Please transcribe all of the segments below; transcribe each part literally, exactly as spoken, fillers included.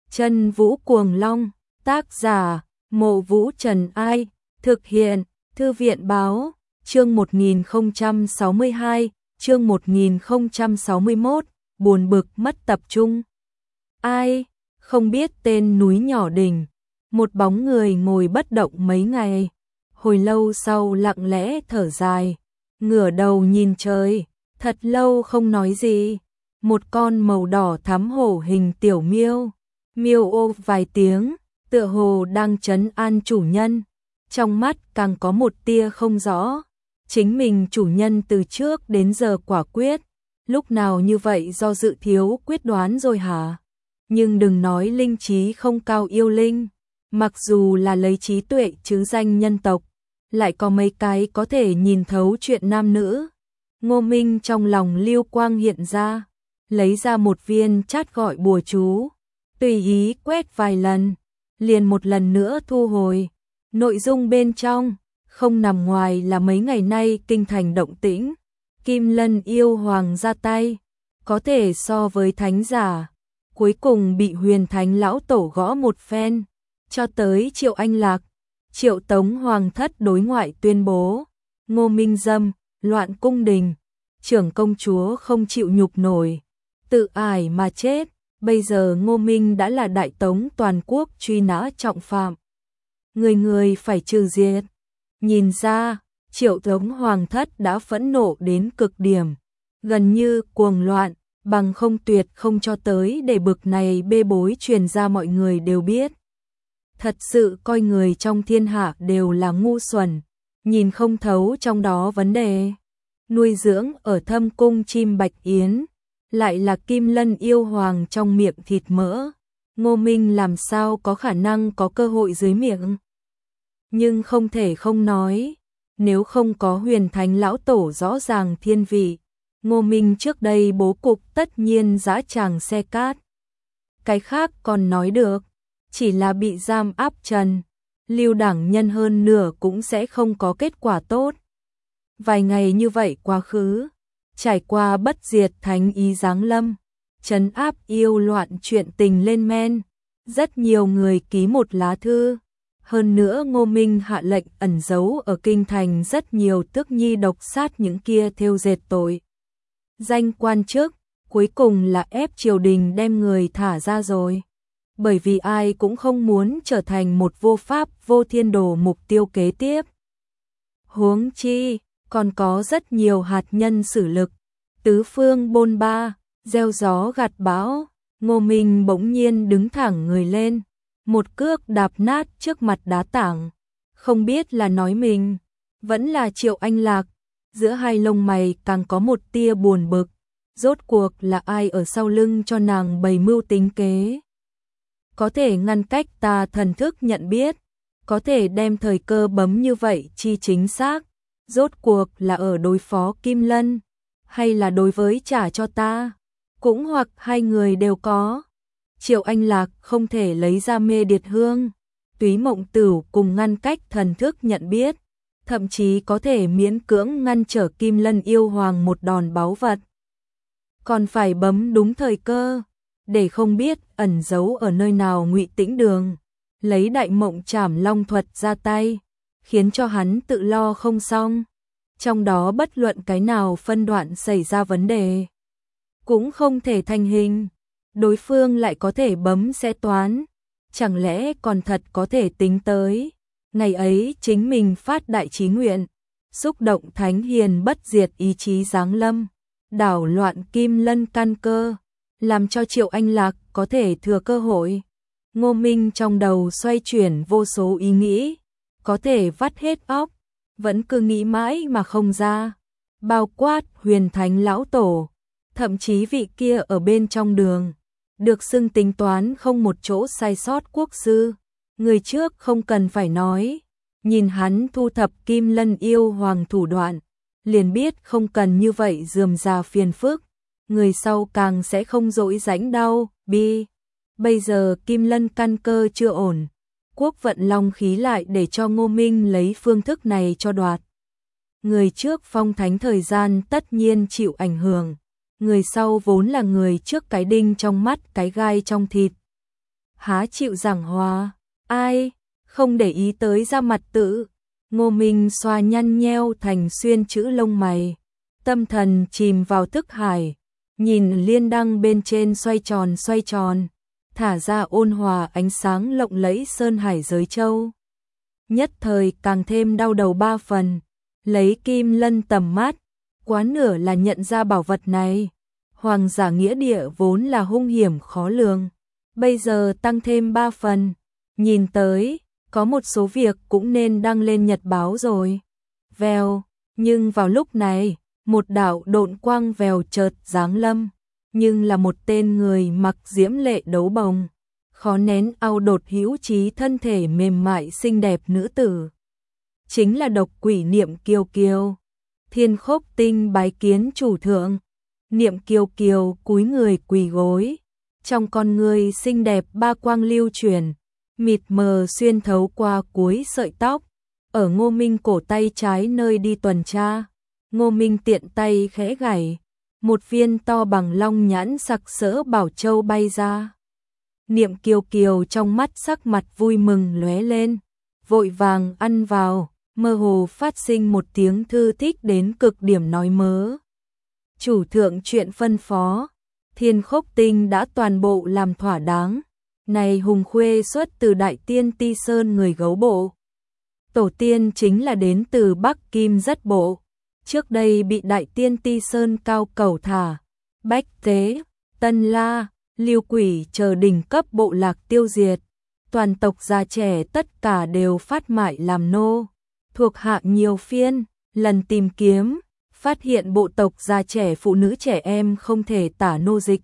Chân Vũ Cuồng Long, tác giả, Mộ Vũ Trần Ai, thực hiện, Thư viện Báo, chương một nghìn không trăm sáu mươi hai, chương một nghìn không trăm sáu mươi mốt, buồn bực mất tập trung. Ai, không biết tên núi nhỏ đỉnh, một bóng người ngồi bất động mấy ngày, hồi lâu sau lặng lẽ thở dài, ngửa đầu nhìn trời, thật lâu không nói gì. Một con màu đỏ thắm hổ hình tiểu miêu, miêu ô vài tiếng, tựa hồ đang trấn an chủ nhân, trong mắt càng có một tia không rõ. Chính mình chủ nhân từ trước đến giờ quả quyết, lúc nào như vậy do dự thiếu quyết đoán rồi hả? Nhưng đừng nói linh trí không cao yêu linh, mặc dù là lấy trí tuệ chứ danh nhân tộc, lại có mấy cái có thể nhìn thấu chuyện nam nữ. Ngô Minh trong lòng lưu quang hiện ra, lấy ra một viên chát gọi bùa chú, tùy ý quét vài lần, liền một lần nữa thu hồi. Nội dung bên trong không nằm ngoài là mấy ngày nay kinh thành động tĩnh, Kim Lân yêu hoàng ra tay, có thể so với thánh giả, cuối cùng bị Huyền Thánh lão tổ gõ một phen, cho tới Triệu Anh Lạc, Triệu Tống hoàng thất đối ngoại tuyên bố, Ngô Minh dâm, loạn cung đình, trưởng công chúa không chịu nhục nổi, tự ải mà chết. Bây giờ Ngô Minh đã là đại tống toàn quốc truy nã trọng phạm, người người phải trừ diệt. Nhìn ra, Triệu Tống hoàng thất đã phẫn nộ đến cực điểm, gần như cuồng loạn, bằng không tuyệt không cho tới để bực này bê bối truyền ra mọi người đều biết. Thật sự coi người trong thiên hạ đều là ngu xuẩn, nhìn không thấu trong đó vấn đề. Nuôi dưỡng ở thâm cung chim bạch yến, lại là Kim Lân yêu hoàng trong miệng thịt mỡ, Ngô Minh làm sao có khả năng có cơ hội dưới miệng. Nhưng không thể không nói, nếu không có Huyền Thánh lão tổ rõ ràng thiên vị, Ngô Minh trước đây bố cục tất nhiên dã tràng xe cát. Cái khác còn nói được, chỉ là bị giam áp trần, lưu đảng nhân hơn nửa cũng sẽ không có kết quả tốt. Vài ngày như vậy quá khứ, trải qua bất diệt thánh ý giáng lâm, trấn áp yêu loạn chuyện tình lên men, rất nhiều người ký một lá thư. Hơn nữa Ngô Minh hạ lệnh ẩn giấu ở kinh thành rất nhiều tước nhi độc sát những kia thêu dệt tội danh quan chức, cuối cùng là ép triều đình đem người thả ra rồi. Bởi vì ai cũng không muốn trở thành một vô pháp vô thiên đồ mục tiêu kế tiếp. Huống chi, còn có rất nhiều hạt nhân sử lực, tứ phương bôn ba, gieo gió gặt bão. Ngô Minh bỗng nhiên đứng thẳng người lên, một cước đạp nát trước mặt đá tảng, không biết là nói mình, vẫn là Triệu Anh Lạc, giữa hai lông mày càng có một tia buồn bực, rốt cuộc là ai ở sau lưng cho nàng bày mưu tính kế. Có thể ngăn cách ta thần thức nhận biết, có thể đem thời cơ bấm như vậy chi chính xác, rốt cuộc là ở đối phó Kim Lân, hay là đối với trả cho ta, cũng hoặc hai người đều có. Triệu Anh Lạc không thể lấy ra mê điệt hương, túy mộng tửu cùng ngăn cách thần thức nhận biết, thậm chí có thể miễn cưỡng ngăn trở Kim Lân yêu hoàng một đòn báu vật. Còn phải bấm đúng thời cơ, để không biết ẩn giấu ở nơi nào Ngụy Tĩnh Đường, lấy đại mộng trảm long thuật ra tay, khiến cho hắn tự lo không xong. Trong đó bất luận cái nào phân đoạn xảy ra vấn đề, cũng không thể thành hình, đối phương lại có thể bấm sẽ toán, chẳng lẽ còn thật có thể tính tới. Ngày ấy chính mình phát đại chí nguyện, xúc động thánh hiền bất diệt ý chí giáng lâm, đảo loạn Kim Lân căn cơ, làm cho Triệu Anh Lạc có thể thừa cơ hội. Ngô Minh trong đầu xoay chuyển vô số ý nghĩ, có thể vắt hết óc, vẫn cứ nghĩ mãi mà không ra, bao quát Huyền Thánh lão tổ, thậm chí vị kia ở bên trong đường, được xưng tính toán không một chỗ sai sót quốc sư, người trước không cần phải nói, nhìn hắn thu thập Kim Lân yêu hoàng thủ đoạn, liền biết không cần như vậy rườm rà phiền phức, người sau càng sẽ không dỗi rãnh đau, bi. Bây giờ Kim Lân căn cơ chưa ổn, quốc vận long khí lại để cho Ngô Minh lấy phương thức này cho đoạt. Người trước phong thánh thời gian tất nhiên chịu ảnh hưởng, người sau vốn là người trước cái đinh trong mắt cái gai trong thịt. há chịu giảng hòa, ai, không để ý tới ra mặt tự. Ngô Minh xoa nhăn nheo thành xuyên chữ lông mày, tâm thần chìm vào thức hải, nhìn liên đăng bên trên xoay tròn xoay tròn, thả ra ôn hòa ánh sáng lộng lẫy sơn hải giới châu. Nhất thời càng thêm đau đầu ba phần, lấy kim lân tầm mắt, quá nửa là nhận ra bảo vật này. Hoàng giả nghĩa địa vốn là hung hiểm khó lường, bây giờ tăng thêm ba phần, nhìn tới, có một số việc cũng nên đăng lên nhật báo rồi. Vèo, nhưng vào lúc này, một đạo độn quang vèo chợt giáng lâm, nhưng là một tên người mặc diễm lệ đấu bồng, khó nén ao đột hữu trí thân thể mềm mại xinh đẹp nữ tử. Chính là độc quỷ Niệm Kiều Kiều. Thiên Khốc Tinh bái kiến chủ thượng. Niệm Kiều Kiều cúi người quỳ gối, trong con người xinh đẹp ba quang lưu truyền, mịt mờ xuyên thấu qua cuối sợi tóc, ở Ngô Minh cổ tay trái nơi đi tuần tra. Ngô Minh tiện tay khẽ gảy, một viên to bằng long nhãn sặc sỡ bảo châu bay ra. Niệm Kiều Kiều trong mắt sắc mặt vui mừng lóe lên, vội vàng ăn vào, mơ hồ phát sinh một tiếng thư thích đến cực điểm nói mớ. Chủ thượng chuyện phân phó, Thiên Khốc Tinh đã toàn bộ làm thỏa đáng. Này hùng khuê xuất từ Đại Tiên Ti Sơn người gấu bộ. Tổ tiên chính là đến từ Bắc Kim Rất Bộ. Trước đây bị Đại Tiên Ti Sơn cao cẩu thả, Bách Tế, Tân La, Lưu Quỷ chờ đỉnh cấp bộ lạc tiêu diệt. Toàn tộc già trẻ tất cả đều phát mại làm nô. Thuộc hạ nhiều phiên, lần tìm kiếm, phát hiện bộ tộc già trẻ phụ nữ trẻ em không thể tả nô dịch.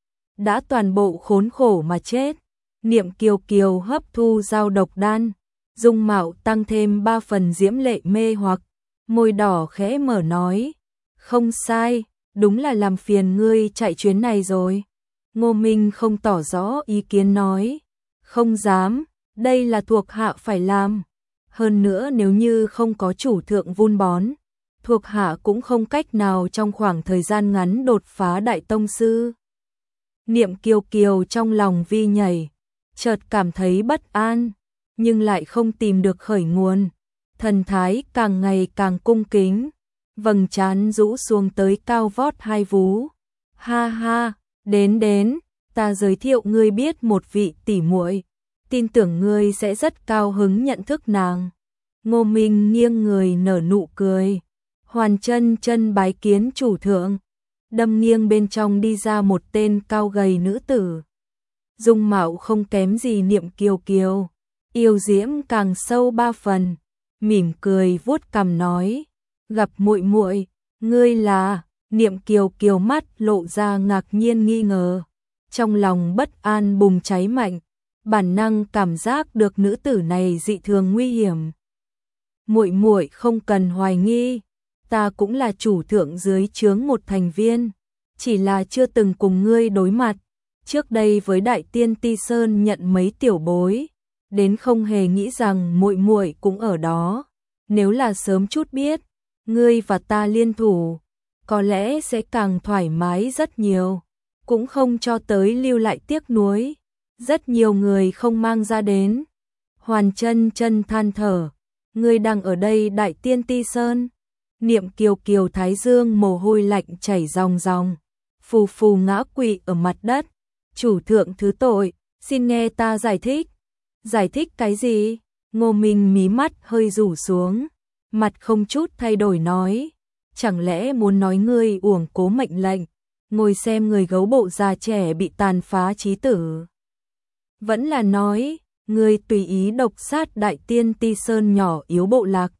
Đã toàn bộ khốn khổ mà chết. Niệm Kiều Kiều hấp thu dao độc đan, dung mạo tăng thêm ba phần diễm lệ mê hoặc, môi đỏ khẽ mở nói, không sai, đúng là làm phiền ngươi chạy chuyến này rồi. Ngô Minh không tỏ rõ ý kiến nói, không dám, đây là thuộc hạ phải làm. Hơn nữa nếu như không có chủ thượng vun bón, thuộc hạ cũng không cách nào trong khoảng thời gian ngắn đột phá đại tông sư. Niệm Kiều Kiều trong lòng vi nhảy, chợt cảm thấy bất an, nhưng lại không tìm được khởi nguồn. Thần thái càng ngày càng cung kính, vầng trán rũ xuống tới cao vót hai vú. Ha ha, đến đến, ta giới thiệu ngươi biết một vị tỷ muội, tin tưởng ngươi sẽ rất cao hứng nhận thức nàng. Ngô Minh nghiêng người nở nụ cười, hoàn chân chân bái kiến chủ thượng. Đâm nghiêng bên trong đi ra một tên cao gầy nữ tử, dung mạo không kém gì Niệm Kiều Kiều, yêu diễm càng sâu ba phần, mỉm cười vuốt cằm nói, gặp muội muội, ngươi là? Niệm Kiều Kiều mắt lộ ra ngạc nhiên nghi ngờ, trong lòng bất an bùng cháy mạnh, bản năng cảm giác được nữ tử này dị thường nguy hiểm. Muội muội không cần hoài nghi, ta cũng là chủ thượng dưới trướng một thành viên, chỉ là chưa từng cùng ngươi đối mặt. Trước đây với Đại Tiên Ti Sơn nhận mấy tiểu bối, đến không hề nghĩ rằng muội muội cũng ở đó. Nếu là sớm chút biết, ngươi và ta liên thủ, có lẽ sẽ càng thoải mái rất nhiều, cũng không cho tới lưu lại tiếc nuối. Rất nhiều người không mang ra đến. Hoàn chân chân than thở, ngươi đang ở đây Đại Tiên Ti Sơn. Niệm Kiều Kiều thái dương mồ hôi lạnh chảy ròng ròng, phù phù ngã quỵ ở mặt đất. Chủ thượng thứ tội, xin nghe ta giải thích. Giải thích cái gì? Ngô Minh mí mắt hơi rủ xuống, mặt không chút thay đổi nói, chẳng lẽ muốn nói ngươi uổng cố mệnh lệnh, ngồi xem người gấu bộ già trẻ bị tàn phá chí tử? Vẫn là nói, ngươi tùy ý độc sát Đại Tiên Ti Sơn nhỏ yếu bộ lạc,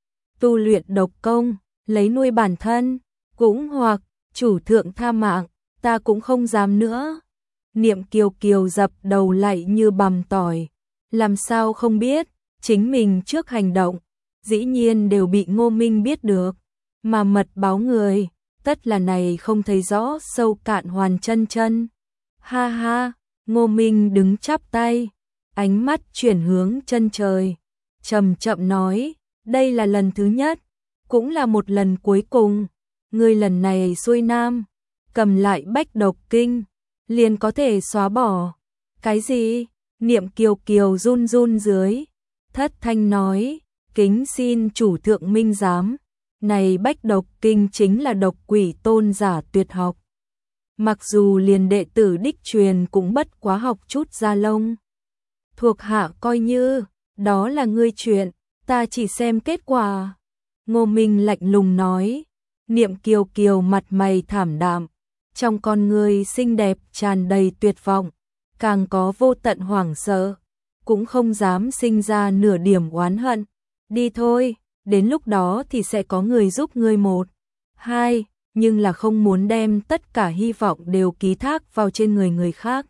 tu luyện độc công, lấy nuôi bản thân, cũng hoặc chủ thượng tha mạng, ta cũng không dám nữa. Niệm Kiều Kiều dập đầu lạy như bằm tỏi, làm sao không biết, chính mình trước hành động, dĩ nhiên đều bị Ngô Minh biết được, mà mật báo người, tất là này không thấy rõ sâu cạn hoàn chân chân. Ha ha, Ngô Minh đứng chắp tay, ánh mắt chuyển hướng chân trời, chậm chậm nói, đây là lần thứ nhất, cũng là một lần cuối cùng, ngươi lần này xuôi nam, cầm lại bách độc kinh, liền có thể xóa bỏ. Cái gì? Niệm Kiều Kiều run run dưới, thất thanh nói, kính xin chủ thượng minh giám, này bách độc kinh chính là độc quỷ tôn giả tuyệt học. Mặc dù liền đệ tử đích truyền cũng bất quá học chút da lông. Thuộc hạ coi như, đó là ngươi chuyện, ta chỉ xem kết quả. Ngô Minh lạnh lùng nói, Niệm Kiều Kiều mặt mày thảm đạm, trong con người xinh đẹp tràn đầy tuyệt vọng, càng có vô tận hoảng sợ, cũng không dám sinh ra nửa điểm oán hận. Đi thôi, đến lúc đó thì sẽ có người giúp ngươi một, hai, nhưng là không muốn đem tất cả hy vọng đều ký thác vào trên người người khác.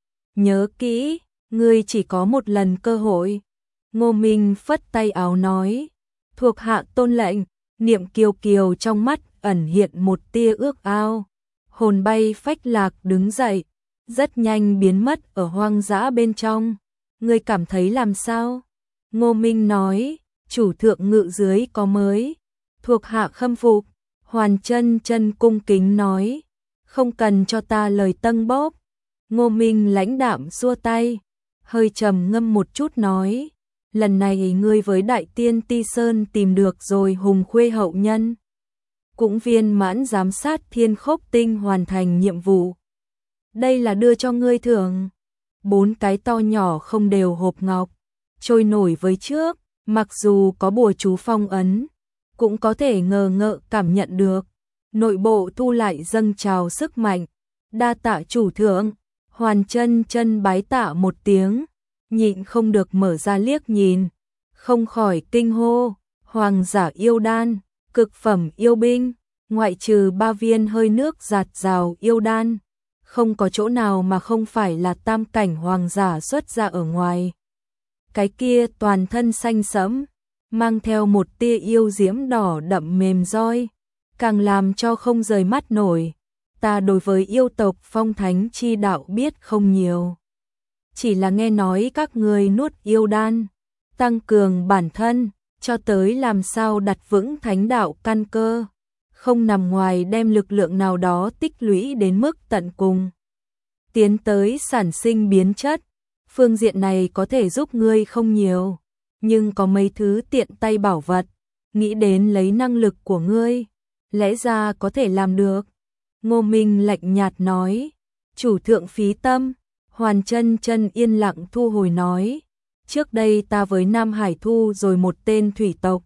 Nhớ kỹ, ngươi chỉ có một lần cơ hội. Ngô Minh phất tay áo nói, thuộc hạ tôn lệnh. Niệm Kiều Kiều trong mắt ẩn hiện một tia ước ao, hồn bay phách lạc đứng dậy, rất nhanh biến mất ở hoang dã bên trong. Ngươi cảm thấy làm sao? Ngô Minh nói, chủ thượng ngự dưới có mới, thuộc hạ khâm phục. Hoàn Chân Chân cung kính nói, không cần cho ta lời tâng bốc. Ngô Minh lãnh đạm xua tay, hơi trầm ngâm một chút nói, lần này ngươi với Đại Tiên Ti Sơn tìm được rồi hùng khuê hậu nhân, cũng viên mãn giám sát Thiên Khốc Tinh hoàn thành nhiệm vụ. Đây là đưa cho ngươi thưởng. Bốn cái to nhỏ không đều hộp ngọc, trôi nổi với trước, mặc dù có bùa chú phong ấn, cũng có thể ngờ ngợ cảm nhận được. Nội bộ thu lại dâng trào sức mạnh, đa tạ chủ thượng. Hoàn Chân Chân bái tạ một tiếng, nhịn không được mở ra liếc nhìn, không khỏi kinh hô, hoàng giả yêu đan, cực phẩm yêu binh, ngoại trừ ba viên hơi nước giạt rào yêu đan, không có chỗ nào mà không phải là tam cảnh hoàng giả xuất ra ở ngoài. Cái kia toàn thân xanh sẫm, mang theo một tia yêu diễm đỏ đậm mềm roi, càng làm cho không rời mắt nổi. Ta đối với yêu tộc phong thánh chi đạo biết không nhiều, chỉ là nghe nói các người nuốt yêu đan, tăng cường bản thân, cho tới làm sao đặt vững thánh đạo căn cơ, không nằm ngoài đem lực lượng nào đó tích lũy đến mức tận cùng, tiến tới sản sinh biến chất. Phương diện này có thể giúp ngươi không nhiều, nhưng có mấy thứ tiện tay bảo vật, nghĩ đến lấy năng lực của ngươi, lẽ ra có thể làm được. Ngô Minh lạnh nhạt nói, chủ thượng phí tâm. Hoàn Chân Chân yên lặng thu hồi nói, trước đây ta với Nam Hải thu rồi một tên thủy tộc,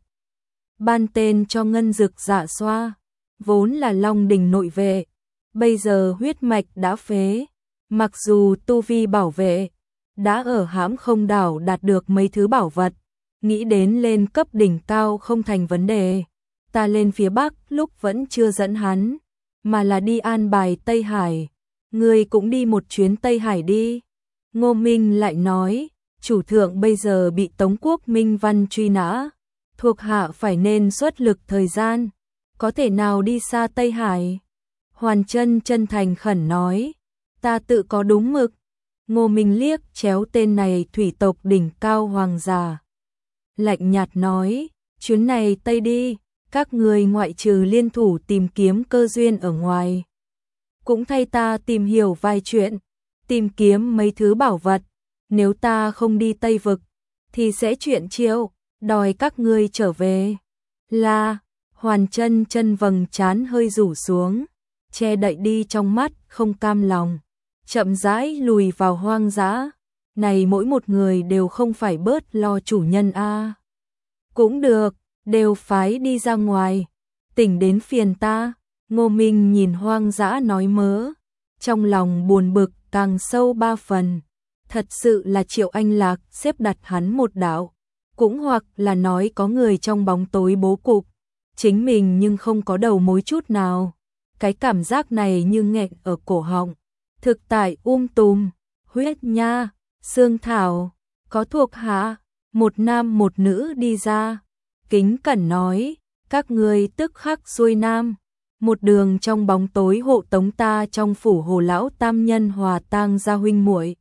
ban tên cho Ngân Dực Dạ Xoa, vốn là Long Đình nội vệ, bây giờ huyết mạch đã phế, mặc dù tu vi bảo vệ đã ở hãm không đảo đạt được mấy thứ bảo vật, nghĩ đến lên cấp đỉnh cao không thành vấn đề. Ta lên phía Bắc lúc vẫn chưa dẫn hắn, mà là đi an bài Tây Hải. Ngươi cũng đi một chuyến Tây Hải đi. Ngô Minh lại nói, chủ thượng bây giờ bị Tống Quốc Minh Văn truy nã, thuộc hạ phải nên xuất lực thời gian, có thể nào đi xa Tây Hải. Hoàn Chân chân thành khẩn nói, ta tự có đúng mực. Ngô Minh liếc chéo tên này thủy tộc đỉnh cao hoàng giả, lạnh nhạt nói, chuyến này Tây đi, các người ngoại trừ liên thủ tìm kiếm cơ duyên ở ngoài, cũng thay ta tìm hiểu vài chuyện, tìm kiếm mấy thứ bảo vật. Nếu ta không đi Tây Vực, thì sẽ chuyện chiêu, đòi các ngươi trở về. Là, Hoàn Chân chân vầng trán hơi rủ xuống, che đậy đi trong mắt không cam lòng, chậm rãi lùi vào hoang dã. Này mỗi một người đều không phải bớt lo chủ nhân a. À. Cũng được, đều phái đi ra ngoài, tỉnh đến phiền ta. Ngô Minh nhìn hoang dã nói mớ, trong lòng buồn bực càng sâu ba phần. Thật sự là Triệu Anh Lạc xếp đặt hắn một đạo, cũng hoặc là nói có người trong bóng tối bố cục, chính mình nhưng không có đầu mối chút nào. Cái cảm giác này như nghẹn ở cổ họng. Thực tại um tùm, huyết nha, xương thảo, có thuộc hạ, một nam một nữ đi ra, kính cẩn nói, các ngươi tức khắc xuôi nam, một đường trong bóng tối hộ tống ta trong phủ Hồ lão tam nhân hòa tang gia huynh muội.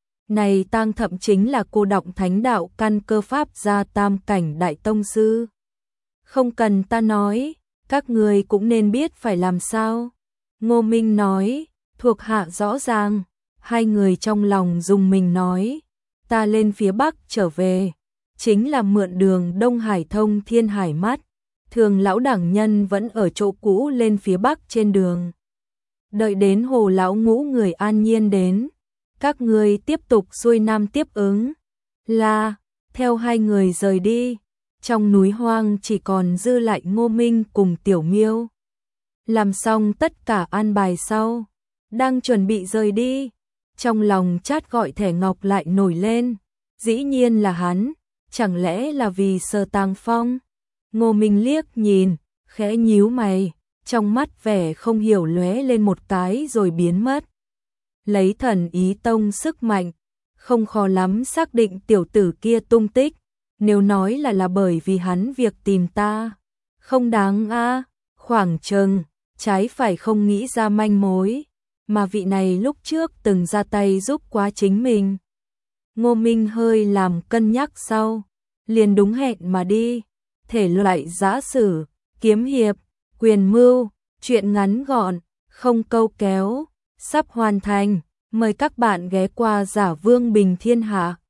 Này tang thậm chính là cô động thánh đạo căn cơ pháp gia tam cảnh đại tông sư. Không cần ta nói, các người cũng nên biết phải làm sao. Ngô Minh nói, thuộc hạ rõ ràng. Hai người trong lòng dùng mình nói, ta lên phía Bắc trở về, chính là mượn đường Đông Hải thông Thiên Hải mắt, thường lão đẳng nhân vẫn ở chỗ cũ lên phía Bắc trên đường. Đợi đến Hồ lão ngũ người an nhiên đến, các người tiếp tục xuôi nam tiếp ứng. Là, theo hai người rời đi, trong núi hoang chỉ còn dư lại Ngô Minh cùng Tiểu Miêu. Làm xong tất cả an bài sau, đang chuẩn bị rời đi, trong lòng Chát gọi thẻ ngọc lại nổi lên, dĩ nhiên là hắn, chẳng lẽ là vì Sở Tàng Phong? Ngô Minh liếc nhìn, khẽ nhíu mày, trong mắt vẻ không hiểu lóe lên một cái rồi biến mất. Lấy Thần Ý Tông sức mạnh, không khó lắm xác định tiểu tử kia tung tích, nếu nói là là bởi vì hắn việc tìm ta, không đáng a, à, khoảng chừng, trái phải không nghĩ ra manh mối, mà vị này lúc trước từng ra tay giúp quá chính mình. Ngô Minh hơi làm cân nhắc sau, liền đúng hẹn mà đi, thể loại giã sử, kiếm hiệp, quyền mưu, chuyện ngắn gọn, không câu kéo, sắp hoàn thành, mời các bạn ghé qua Giả Vương Bình Thiên Hạ.